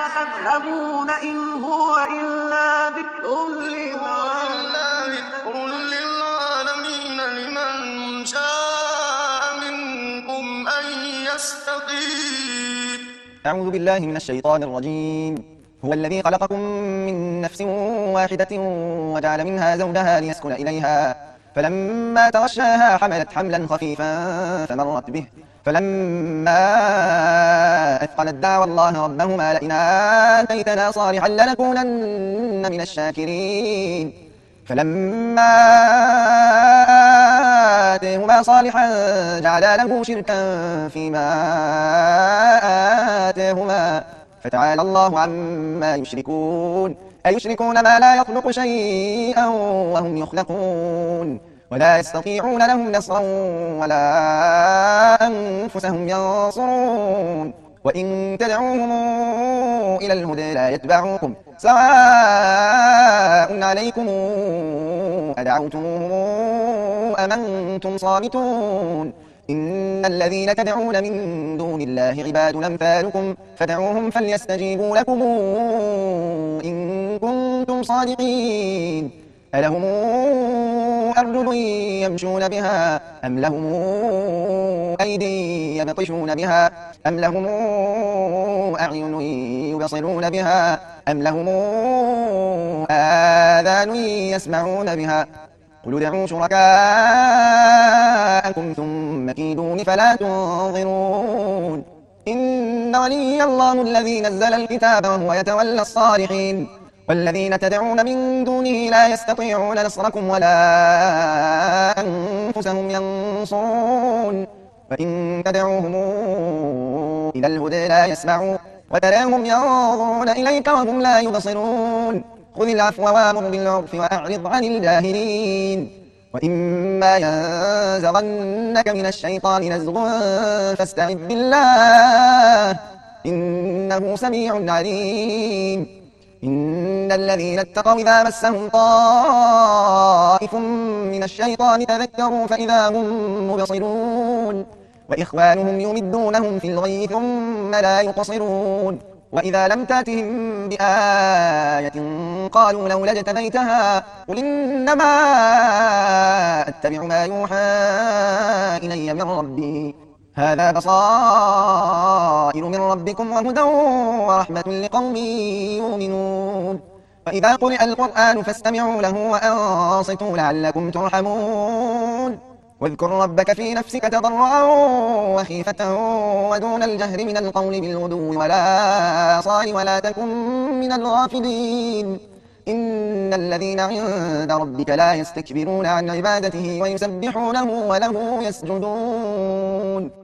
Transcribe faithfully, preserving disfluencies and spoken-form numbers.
تذهبون إن هو إلا ذكر للعالمين لمن شاء منكم أن يستقيم. أعوذ بالله من الشيطان الرجيم. هو الذي خلقكم من نفس واحدة وجعل منها زوجها ليسكن إليها فلما تغشاها حملت حملا خفيفا فمرت به فلما أثقلت دعوا الله ربهما لئن آتيتنا صالحا لنكونن من الشاكرين فلما آتيهما صالحا جعلا له شركا فيما آتيهما فتعالى الله عما يشركون أيشركون ما لا يخلق شيئا وهم يخلقون ولا يستطيعون لهم نصرا ولا أنفسهم ينصرون وإن تدعوهم إلى الهدى لا يتبعوكم سواء عليكم أدعوتموهم أم أنتم صامتون إن الذين تدعون من دون الله عباد أمثالكم فدعوهم فليستجيبوا لكم إن كنتم صادقين ألهم أرجل يمشون بها أم لهم أيدي يبطشون بها أم لهم أعين يبصرون بها أم لهم آذان يسمعون بها قل ادعوا شركاءكم ثم كيدون فلا تنظرون إن ولي الله الذي نزل الكتاب وهو يتولى الصالحين والذين تدعون من دونه لا يستطيعون نصركم ولا أنفسهم ينصرون وإن تدعوهم إلى الهدى لا يسمعون وتراهم ينظرون إليك وهم لا يبصرون خذ العفو وامر بالعرف وأعرض عن الجاهلين وإما ينزغنك من الشيطان نزغ فاستعذ بالله إنه سميع عليم إن الذين اتقوا إذا مسهم طائف من الشيطان تذكروا فإذا هم مبصرون وإخوانهم يمدونهم في الغي ثم لا يقصرون وإذا لم تأتهم بآية قالوا لولا اجتبيتها قل إنما أتبع ما يوحى إلي من ربي هذا بصائر من ربكم وهدى ورحمة لقوم يؤمنون وإذا قرئ القرآن فاستمعوا له وأنصتوا لعلكم ترحمون واذكر ربك في نفسك تضرعا وخيفة ودون الجهر من القول بالغدو ولا صال ولا تكن من الغافلين إن الذين عند ربك لا يستكبرون عن عبادته ويسبحونه وله يسجدون